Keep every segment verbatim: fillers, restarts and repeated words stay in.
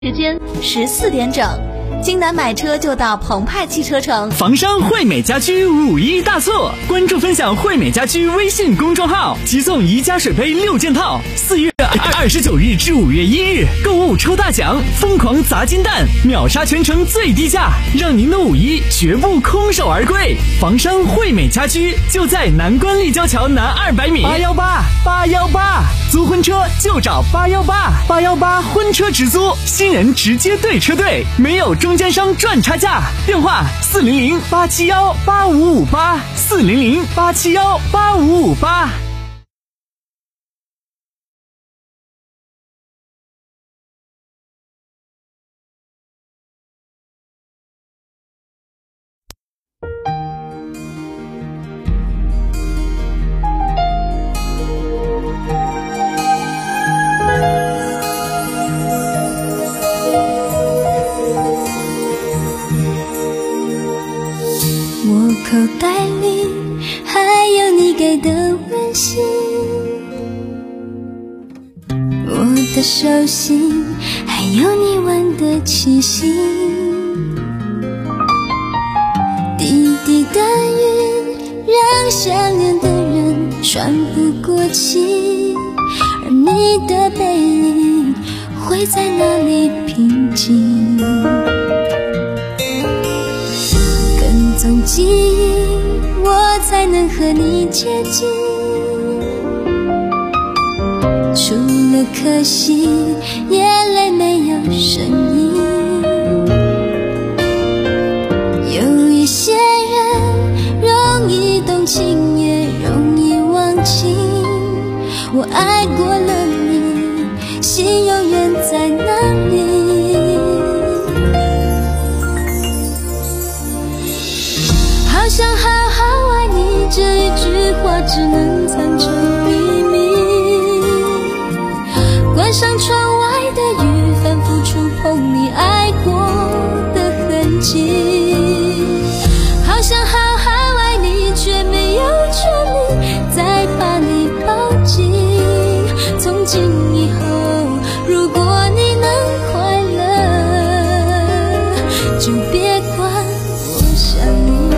时间十四点整，京南买车就到澎湃汽车城。 房商惠美家居五一大促，关注分享惠美家居微信公众号，即送宜家水杯六件套。四月二十九日至五月一日，购物抽大奖，疯狂砸金蛋，秒杀全城最低价，让您的五一绝不空手而归。房商惠美家居就在南关立交桥南二百米。八幺八八幺八，租婚车就找八幺八八幺八婚车直租，新人直接对车队，没有中间商赚差价。电话四零零八七幺八五五八，四零零八七幺八五五八。 我口袋里还有你给的温馨，我的手心还有你闻的气息，滴滴的雨让想念的人喘不过气，而你的背影会在哪里平静？跟踪记忆，我才能和你接近，除了可惜，眼泪没有声音。有一些人容易动情，也容易忘情，我爱过了你，心永远在哪里？好想好好爱你，这一句话只能藏成秘密。关上窗外的雨，反复触碰你爱过的痕迹。好想好好爱你，却没有权利再把你抱紧。从今以后，如果你能快乐，就别管我想你。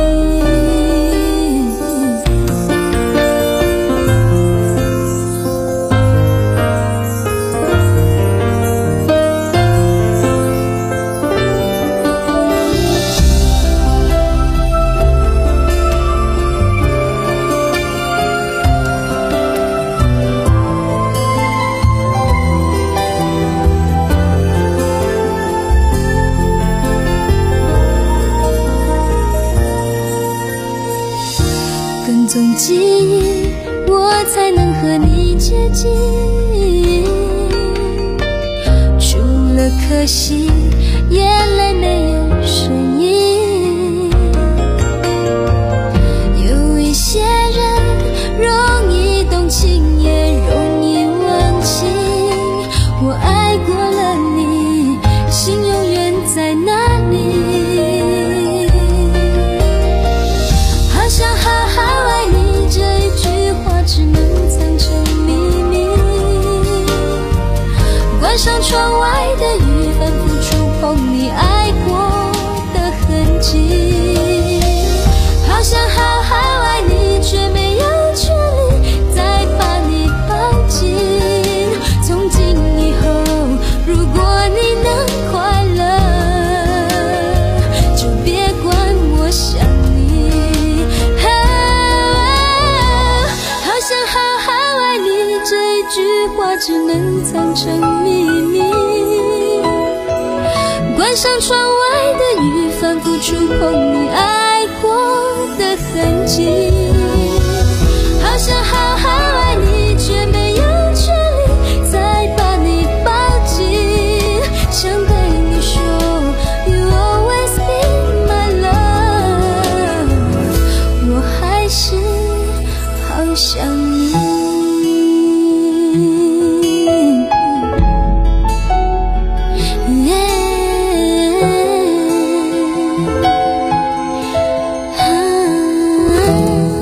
跟踪记忆，我才能和你接近，除了可惜，眼泪没有声音。有一些人容易动情，也容易忘情，我爱过了你，心永远在哪里？好想好好爱你，这一句话只能藏成秘密。关上窗外的雨，反复触碰你爱过的痕迹。好想好好爱你，却没有权利再把你抱紧。从今以后，如果你能快乐，就别管我想你。好想好好爱你，这一句话只能藏成秘密。关上窗外的雨，反复触碰你爱过的痕迹。好想好好爱你，却没有权利再把你抱紧。想对你说 You always be my love， 我还是好想你。啊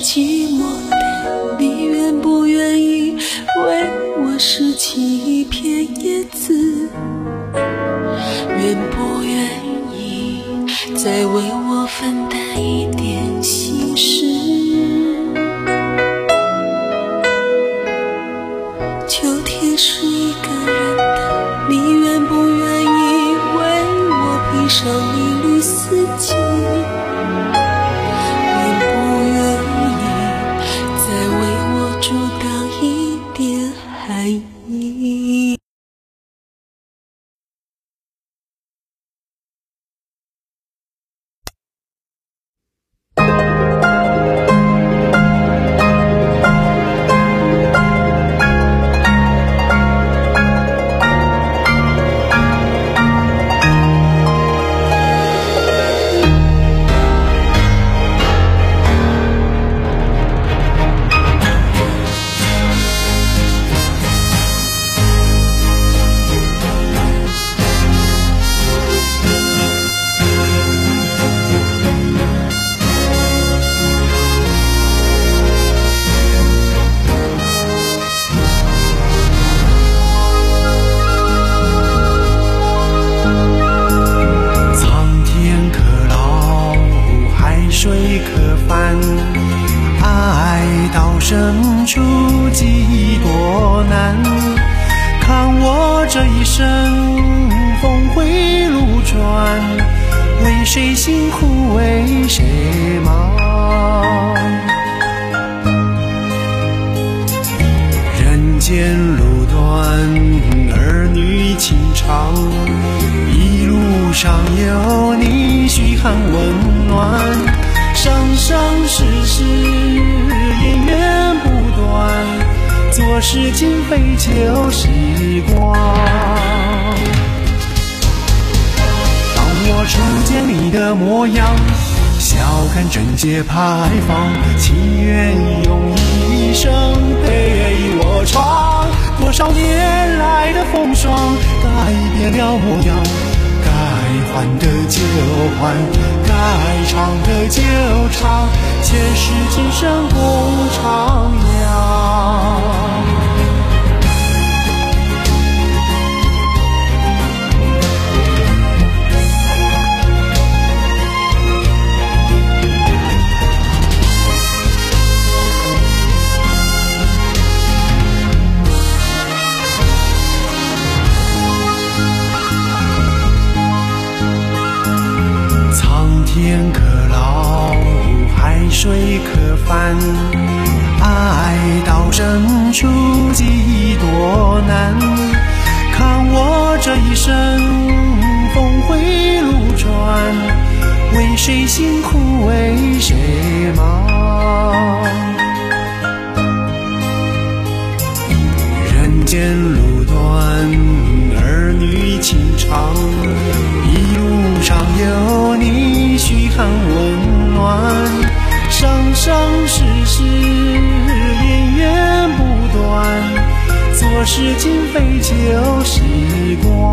寂寞的你，愿不愿意为我拾起一片叶子？愿不愿意再为我分担一点心事？秋天是一个人的，你愿不愿意为我披上一缕四季？愿不愿意再为我阻挡一点寒意？ 深处几多难，看我这一生峰回路转，为谁辛苦为谁忙？人间路短，儿女情长，一路上有你嘘寒问暖，生生世世姻缘不断，做事情费旧时光。当我初见你的模样，笑看贞洁牌坊，情愿用一生陪我闯。多少年来的风霜，改变了模样，该还的就还，该唱的就唱，前世今生共徜徉。天可老，海水可翻，爱到深处几多难，看我这一生峰回路转，为谁辛苦为谁忙。人间路短，儿女情长，一路上有你嘘寒问暖，生生世世姻缘不断，做事情费旧时光。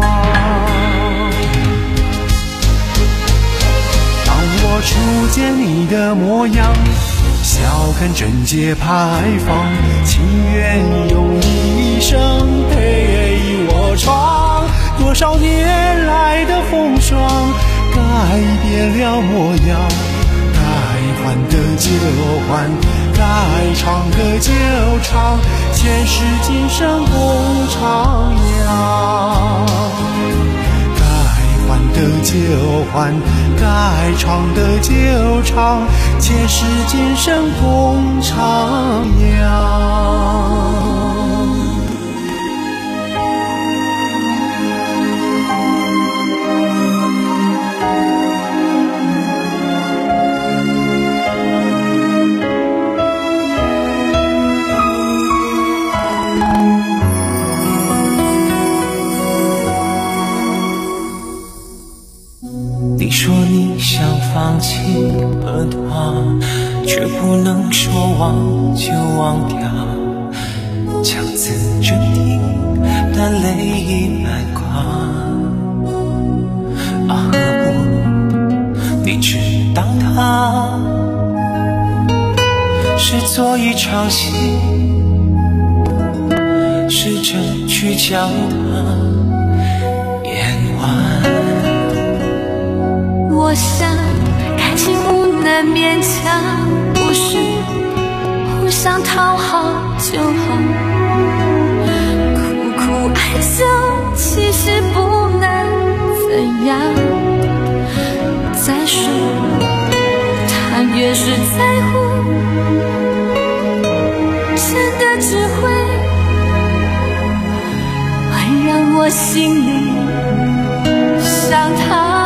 当我初见你的模样，笑看贞洁牌坊，情愿用一生陪我闯。多少年来的风霜，改变了模样，该还的就还，该唱的就唱，前世今生共徜徉。该还的就还，该唱的就唱，前世今生共徜徉。 你说你想放弃了他，却不能说忘就忘掉，腔字镇定，但泪已白挂。啊，何不你只当他是做一场戏，试着去将它演完。 我想感情不能勉强，不是互相讨好就好，苦苦哀求其实不能怎样。再说他越是在乎，真的只会会让我心里想他。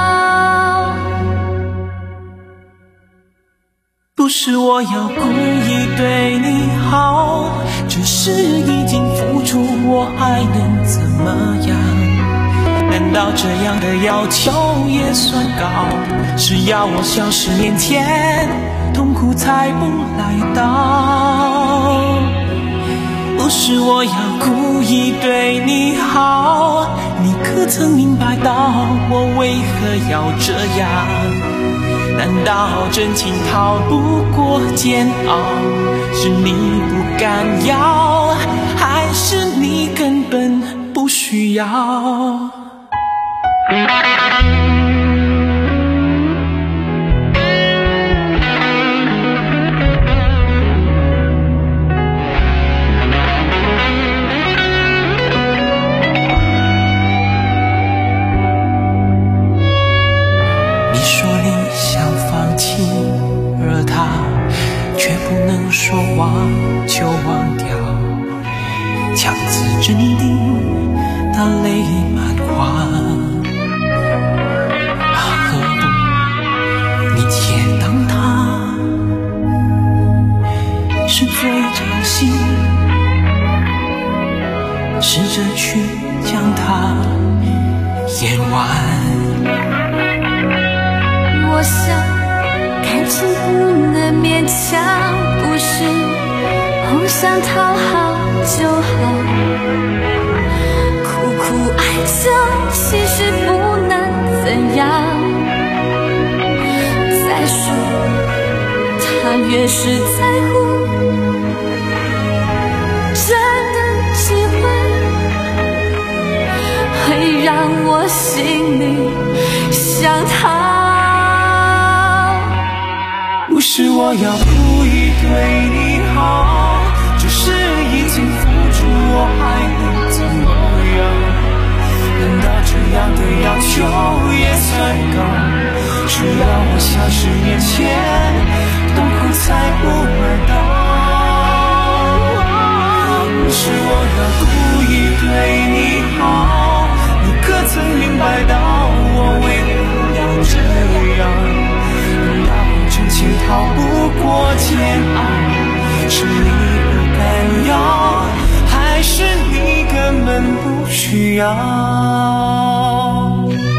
不是我要故意对你好，只是已经付出，我还能怎么样？难道这样的要求也算高？是要我像十年前痛苦才不来到？不是我要故意对你好，你可曾明白到我为何要这样？难道真情逃不过煎熬？是你不敢要，还是你根本不需要？你说你想放弃，而他却不能说忘就忘掉，强自镇定，他泪满眶。是做一场戏，试着去将它演完。 我想感情不能勉强，不是互相讨好就好，苦苦哀求其实不能怎样。再说他越是在乎，真的只会会让我心里想他。 不是我要故意对你好，只是已经付出，我还能怎么样？难道这样的要求也算高？是要我像十年前痛苦才不来到？不是我要故意对你好，你可曾明白到我为何要这样？难道真情逃不过煎熬？是你不敢要，还是你根本不需要？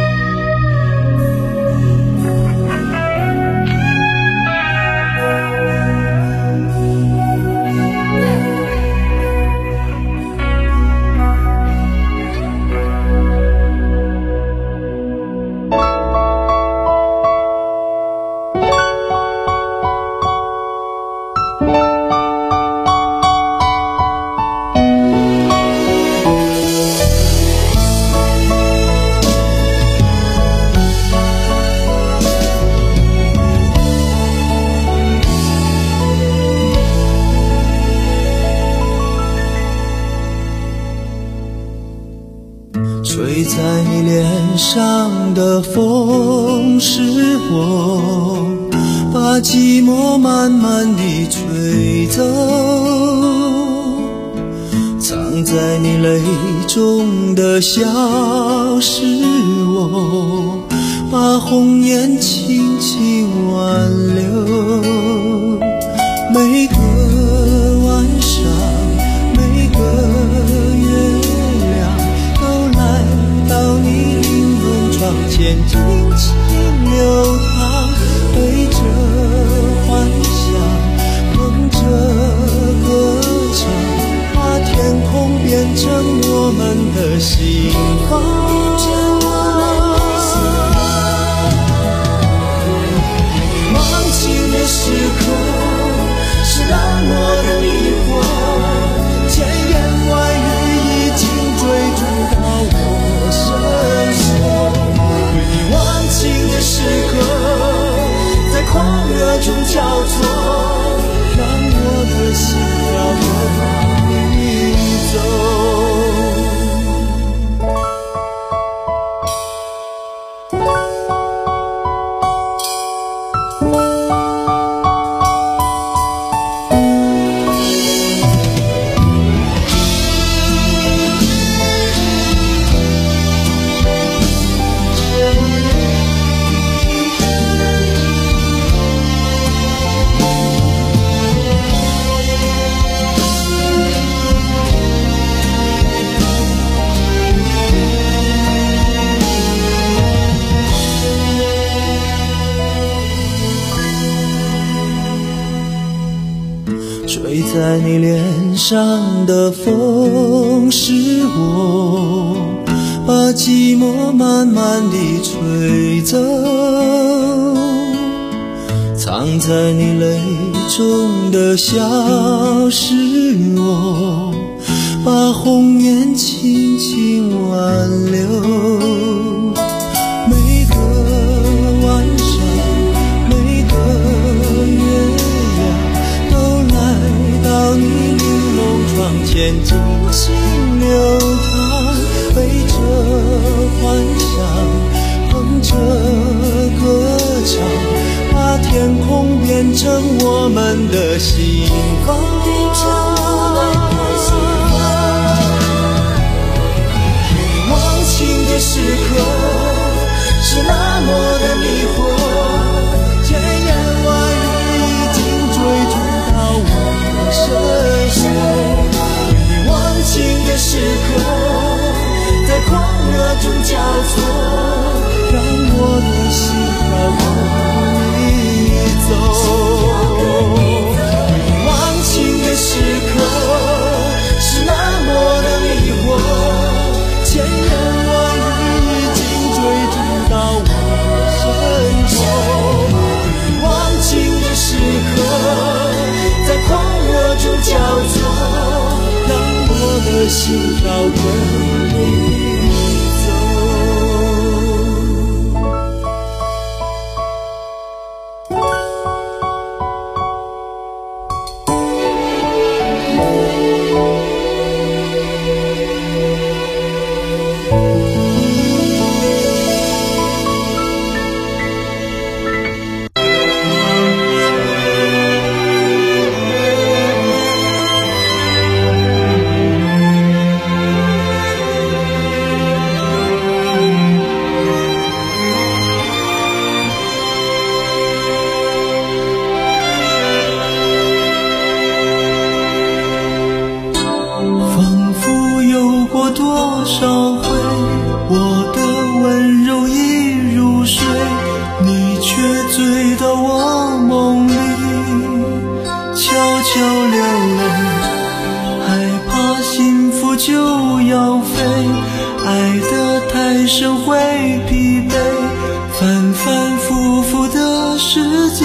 吹在你脸上的风，是我把寂寞慢慢地吹走，藏在你泪中的笑，是我把红颜轻轻挽留。每个晚上，每个月亮都来到你灵魂窗前，轻轻流淌，对着幻想，哼着歌唱，把天空变成我们的心房。忘情的时刻， 在你脸上的风是我把寂寞慢慢地吹走，藏在你泪中的笑是我把红颜轻轻挽留。每个晚上每个月牙都来到你玲珑窗前静静流淌，背着幻想哼着歌唱，把天空变成我们的心房。忘情的时刻是那么的迷惑，千言万语已经追逐到我的身后。忘情的时刻在狂热中交错，让我的心跳跟你走。忘情的时刻是那么的迷惑，千言万语已经追逐到我身后。忘情的时刻在狂热中交错，让我的心跳跟你多少回，我的温柔已入睡，你却醉到我梦里，悄悄流泪，害怕幸福就要飞，爱得太深会疲惫，反反复复的世界，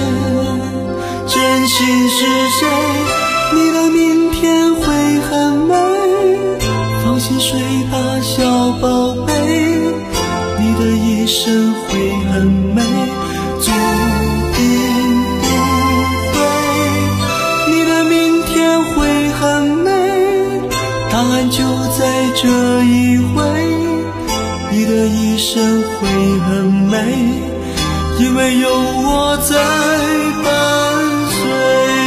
真心是谁？你的明天会很美，放心睡吧小宝贝，你的一生会很美，注定不会，你的明天会很美，答案就在这一回，你的一生会很美，因为有我在伴随。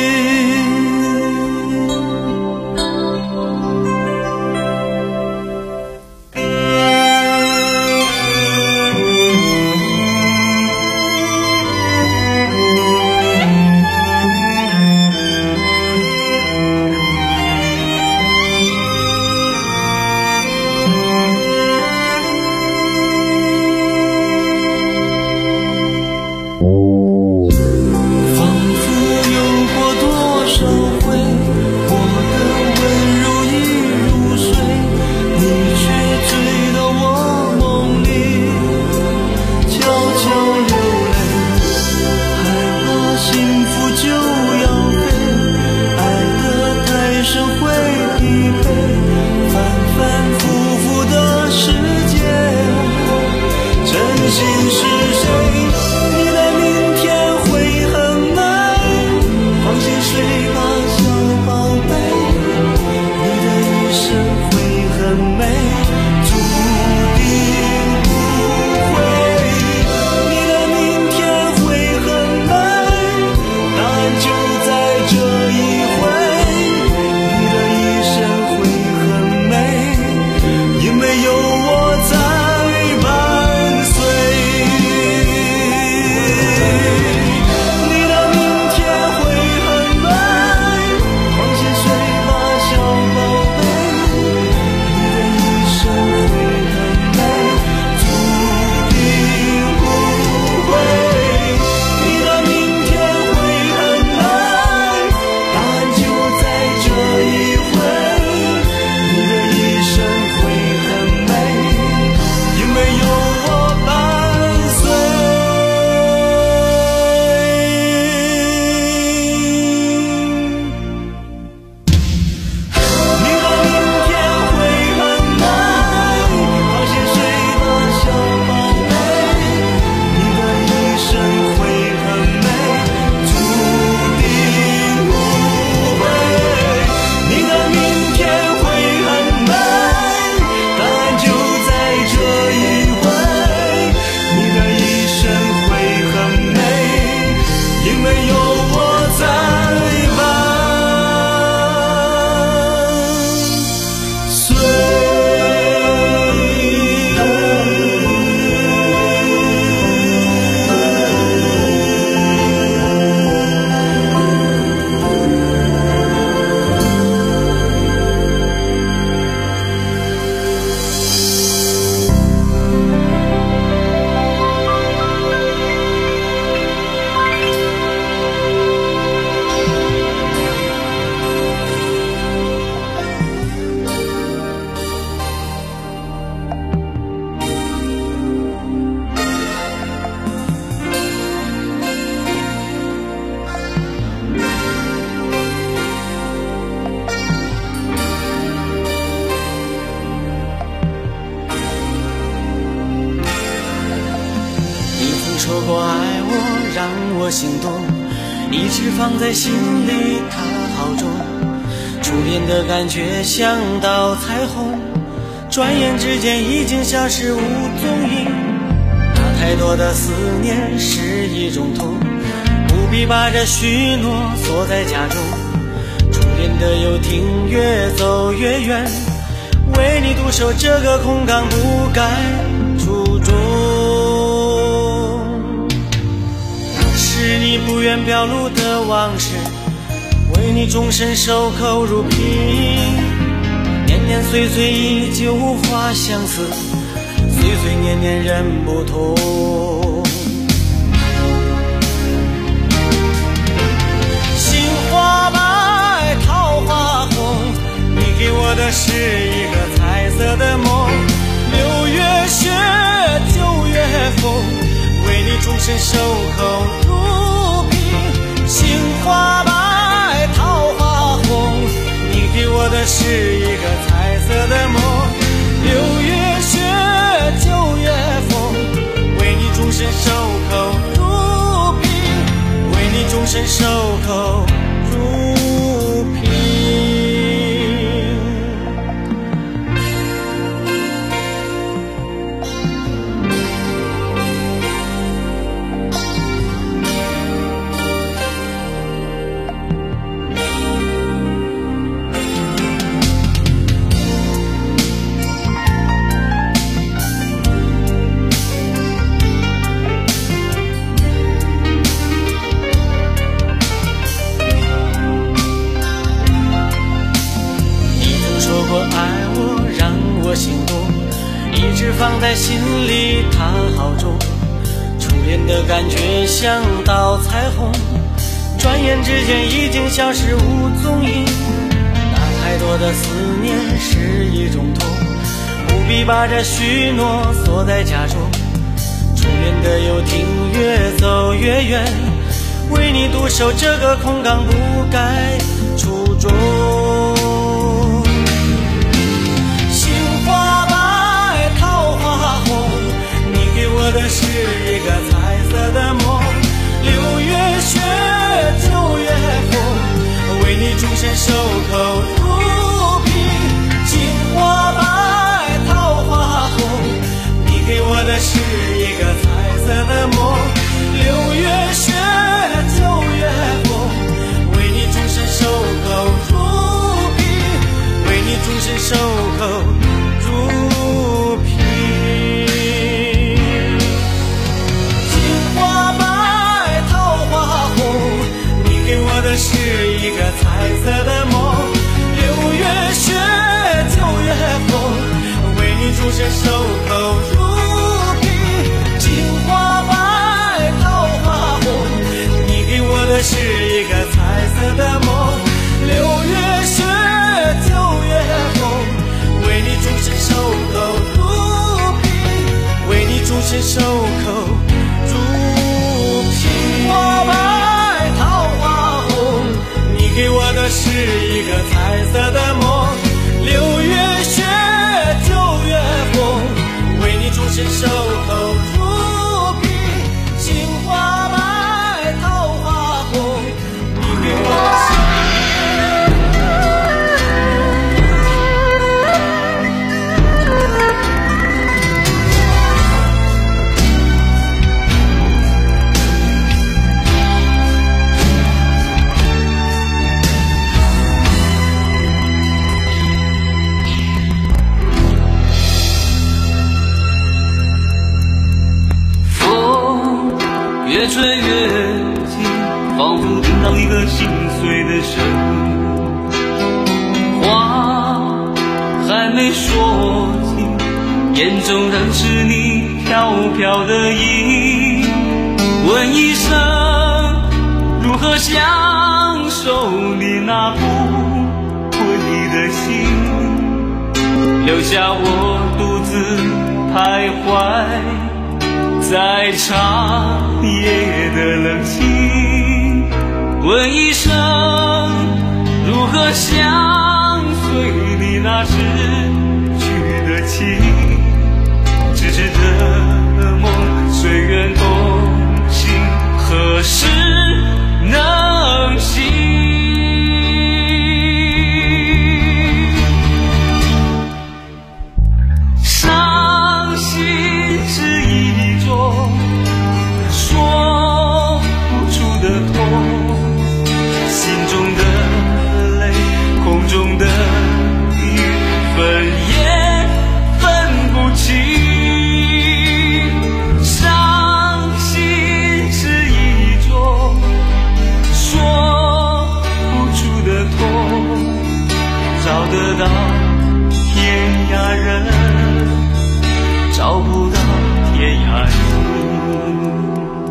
说过爱我，让我心动，一直放在心里，它好重。初恋的感觉像道彩虹，转眼之间已经消失无踪影。那太多的思念是一种痛，不必把这许诺锁在家中。初恋的游艇越走越远，为你独守这个空港，不该出众。是你不愿表露的往事，为你终身守口如瓶。年年岁岁依旧无话相思，岁岁年年人不同。杏花白，桃花红，你给我的是一个彩色的梦。六月雪，九月风，为你终身守口如瓶。杏花白，桃花红，你给我的是一个彩色的梦。六月雪，九月风，为你终身守口如瓶，为你终身守口如瓶。放在心里它好重，初恋的感觉像道彩虹，转眼之间已经消失无踪影。那太多的思念是一种痛，不必把这许诺锁在家中。初恋的游艇越走越远，为你独守这个空港，不该出众。我的是一个彩色的梦，六月雪，九月风，为你终身守口如瓶。杏花白，桃花红，你给我的是一个彩色的梦。六月雪，九月风，为你终身守口如瓶，为你终身守口如瓶。是一个彩色的梦，六月雪，九月风，为你终身守口如瓶。杏花白，桃花红，你给我的是一个彩色的梦。六月雪，九月风，为你终身守口如瓶，为你终身守口如瓶。花白，桃花红，给我的是一个彩色的梦。六月雪，九月风，为你终身守口如瓶。杏花白，桃花红，你给我的是越吹越近，仿佛听到一个心碎的声。话还没说尽，眼中仍是你飘飘的影。问一声，如何享受你那不回的心，留下我独自徘徊在长夜的冷清。问一声，如何相随你那逝去的情？痴痴的梦，随缘动天涯人，找不到天涯人。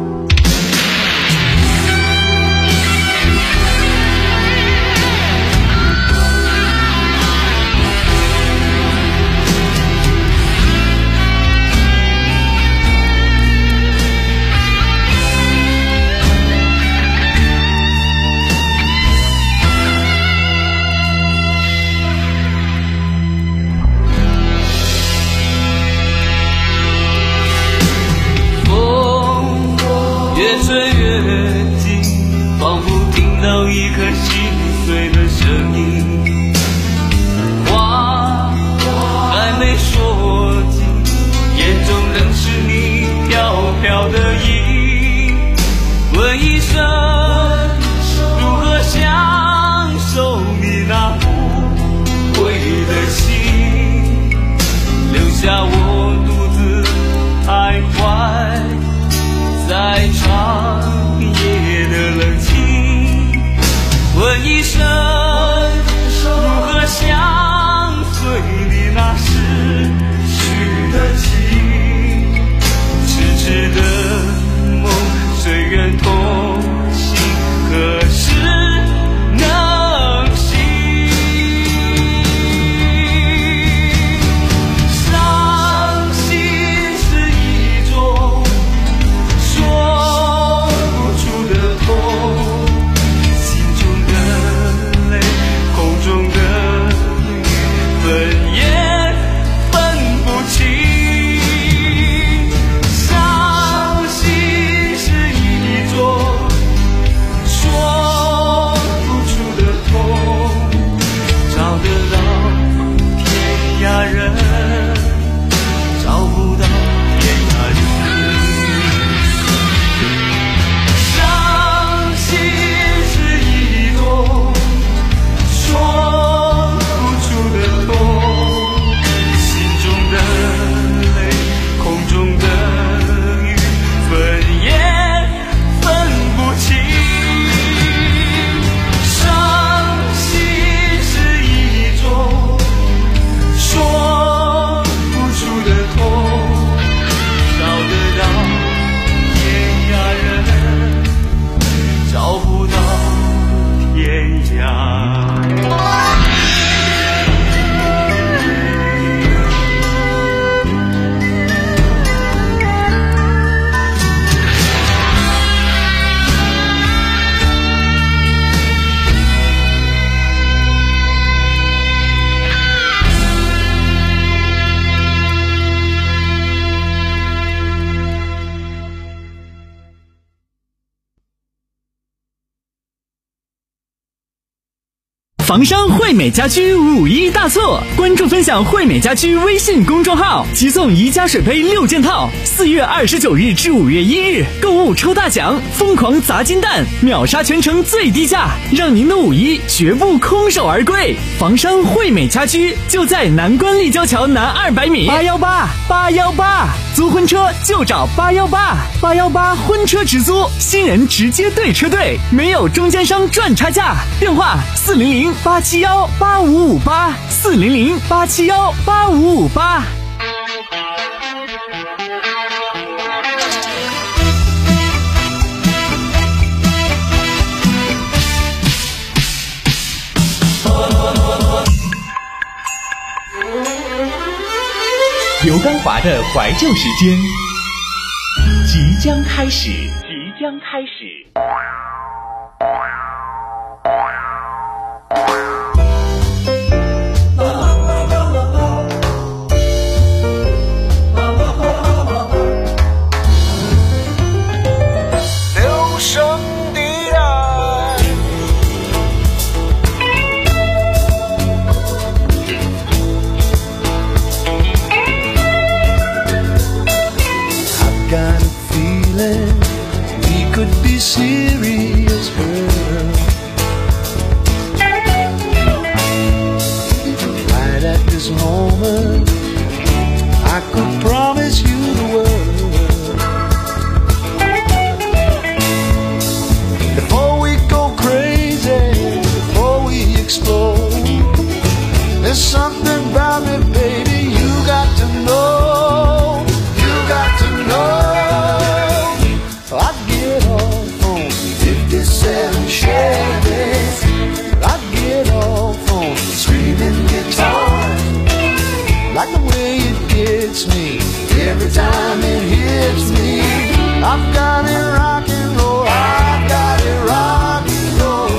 越吹越近，仿佛听到一颗心碎的声音。话还没说尽，眼中仍是你飘飘的影。问一声，如何享受你那无悔的心，留下我独自徘徊在长夜的冷清。问一声，如何相随你那逝去的情？痴痴的梦，谁愿同行？何时能醒？伤心是一种说不出的痛，心中的泪，空中的雨，分也分不清。伤心是一种说不出的痛，找得到天涯人，找不到天涯人。伤心是一种说不出的痛，心中的泪，空中的雨，分也分不清。伤心是一种说不出的痛，找得到天涯人，找不到天涯。 房商惠美家居五一大促，关注分享惠美家居微信公众号，即送宜家水杯六件套。四月二十九日至五月一日，购物抽大奖，疯狂砸金蛋，秒杀全城最低价，让您的五一绝不空手而归。房商惠美家居就在南关立交桥南二百米。八幺八八幺八，租婚车就找八幺八八幺八婚车直租，新人直接对车队，没有中间商赚差价。电话四零零八七幺八五五八，四零零八七幺八五五八。 刘刚华的怀旧时间即将开始，即将开始。 留声的爱，I've got a feeling something about me, baby, you got to know. You got to know. I'd get off on fifty-seven Chevys. I'd get off on screaming guitar. Like the way it gets me every time it hits me. I've got it rock and roll. I've got it rock and roll.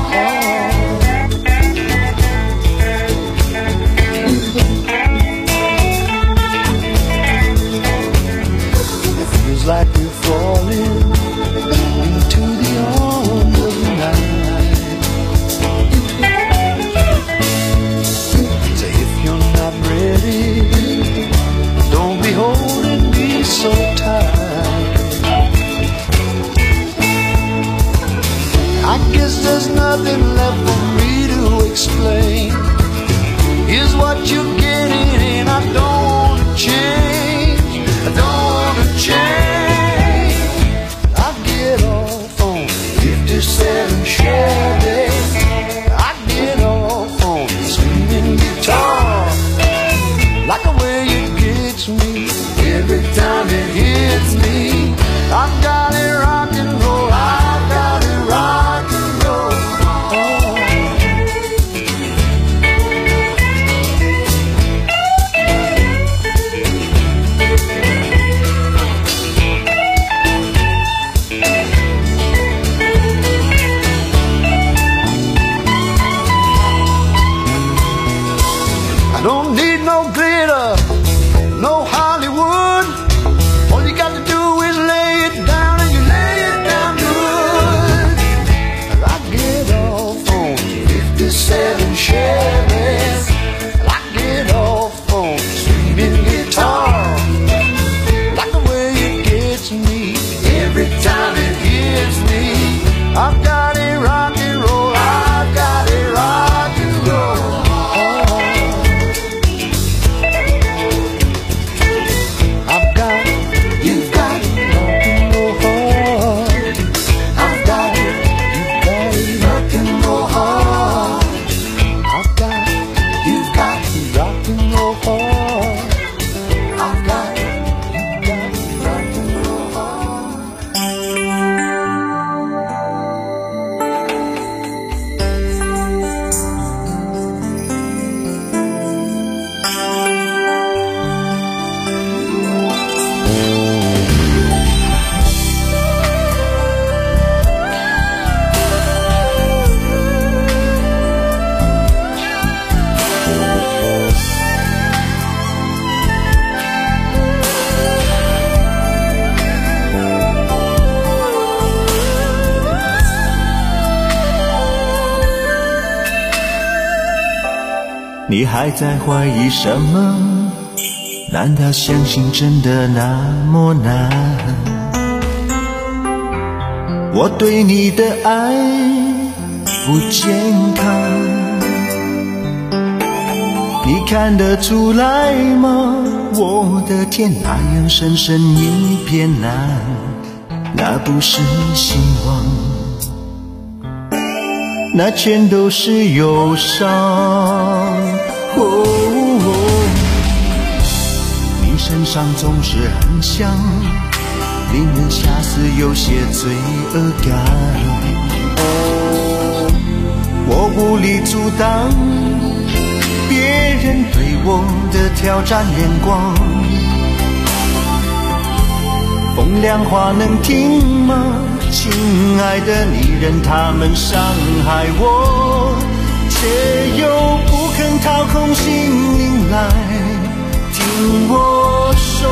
It feels like we're falling into the arms of the night. So if you're not ready, don't be holding me so tight. I guess there's nothing left for me to explain. Here's what you're getting, and I don't wanna change. I don't wanna change. I get off on fifty-seven Chevy. I get off on swinging guitar. Like the way it gets me every time it hits me. I've got it rock and roll. I've got it rock and roll. I don't need no glitter, no Hollywood. All you got to do is lay it down, and you lay it down good. I get off on fifty-seven Chevys. I get off on screaming guitar. Like the way it gets me every time it hits me. I've got it rock and roll. I've got it rock and roll. I've got, you've got rock and roll hard. I've got it, you've got it rock and roll hard. I've got, you've got rock and roll hard. I've got, you've got rock and roll hard. 你还在怀疑什么？难道相信真的那么难？我对你的爱不健康，你看得出来吗？我的天，那样深深一片蓝，那不是希望，那全都是忧伤。哦哦，你身上总是很香，令人遐思，有些罪恶感。我无力阻挡别人对我的挑战眼光，风凉话能听吗？亲爱的，你任他们伤害我，却又不肯掏空心灵来听我说。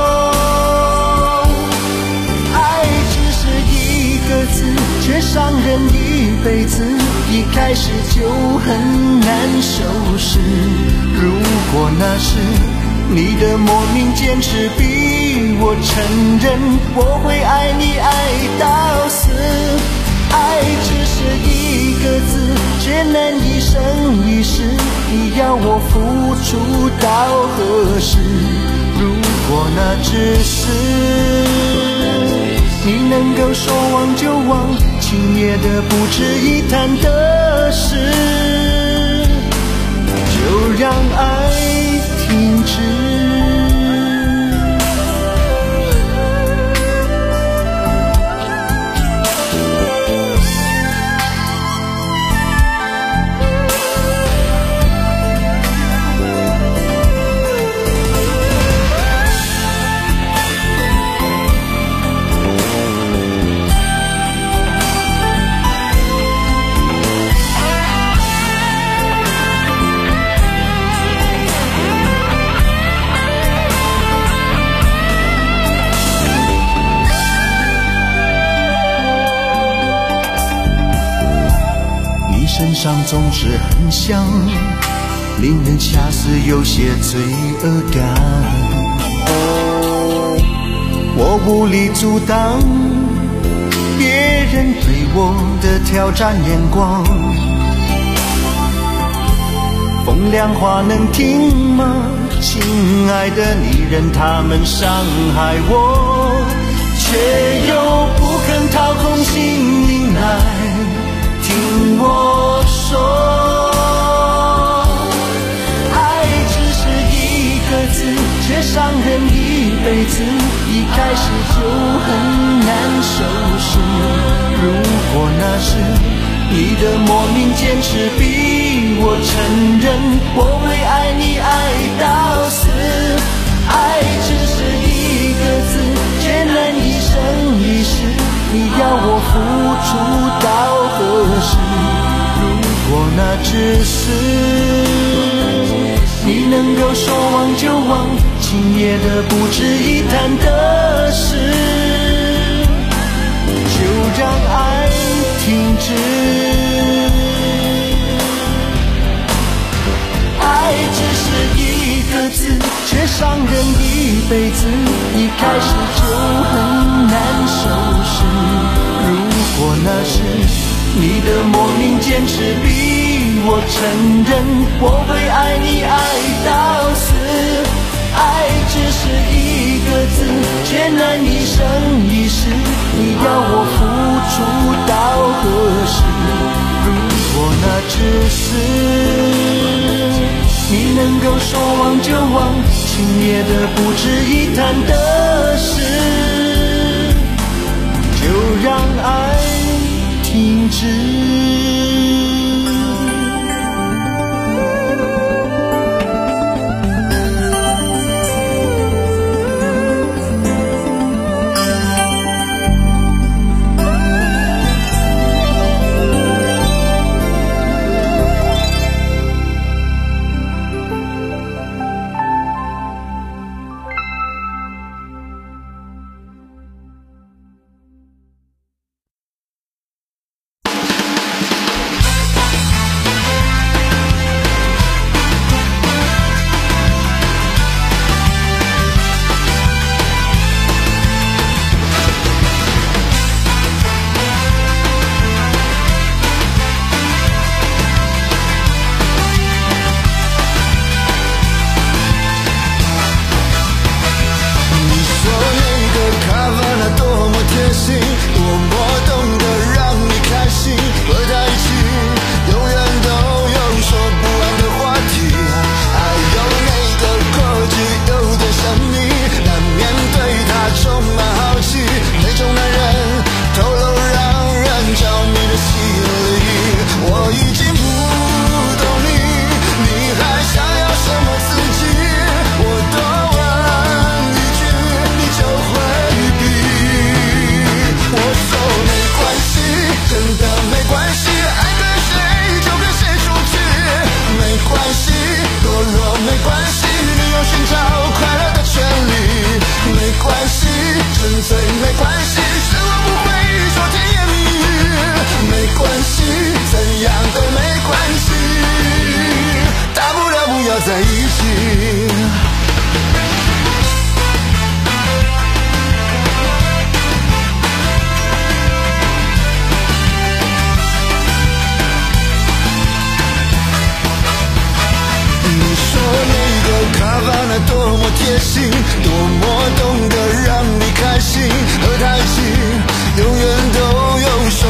爱只是一个字，却伤人一辈子，一开始就很难收拾。如果那是你的莫名坚持，逼我承认我会爱你爱到死。爱只是一个字，却难以生一世，你要我付出到何时？如果那只是你能够说忘就忘，轻蔑的不值一谈的事，就就让爱停止。身上总是很香，令人恰似有些罪恶感。我无力阻挡别人对我的挑战眼光。风凉话能听吗？亲爱的，你任他们伤害我，却又不肯掏空心灵来听我说，爱只是一个字，却伤人一辈子，一开始就很难收拾。如果那是你的莫名坚持逼我承认，我会爱你爱到死。爱只是一个字，却难以生一世，你要我付出到何时？如果那只是你能够说忘就忘，今夜的不止一谈的事，就让爱停止。爱只是一个字，却伤人一辈子，一开始就很难收拾。如果那是你的莫名坚持逼我承认，我会爱你爱到死。爱只是一个字，却难以生一世，你要我付出到何时？如果那只是你能够说忘就忘，今夜的不止一谈的事，就让爱停止。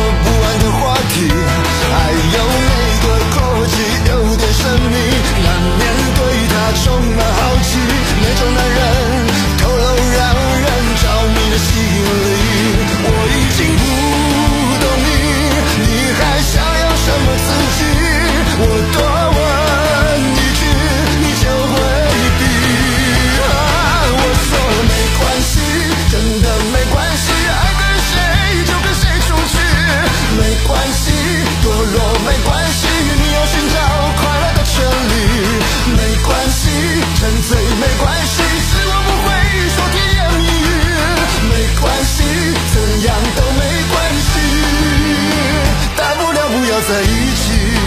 难充满好奇，那种男人透露让人着迷的吸引力。我已经不懂你，你还想要什么刺激？我多问一句，你就回避。啊，我说没关系，真的没关系，爱跟谁就跟谁出去，没关系，堕落没关系，你有寻找快乐的权利，没关系，沉醉没关系，是我不会说甜言蜜语，没关系，怎样都没关系，大不了不要在一起。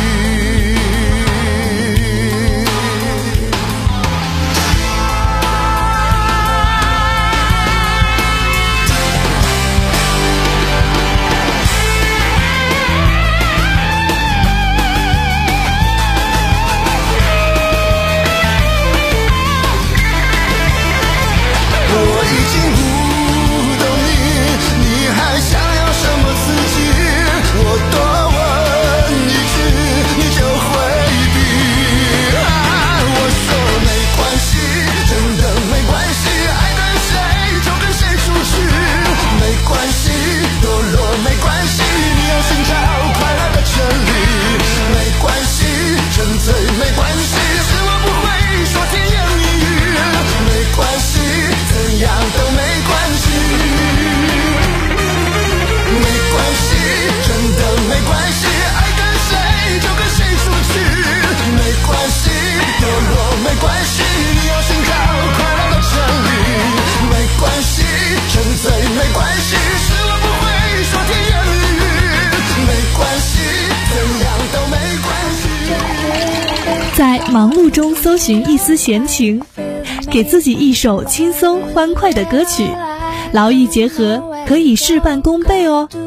在忙碌中搜寻一丝闲情，给自己一首轻松欢快的歌曲，劳逸结合，可以事半功倍哦。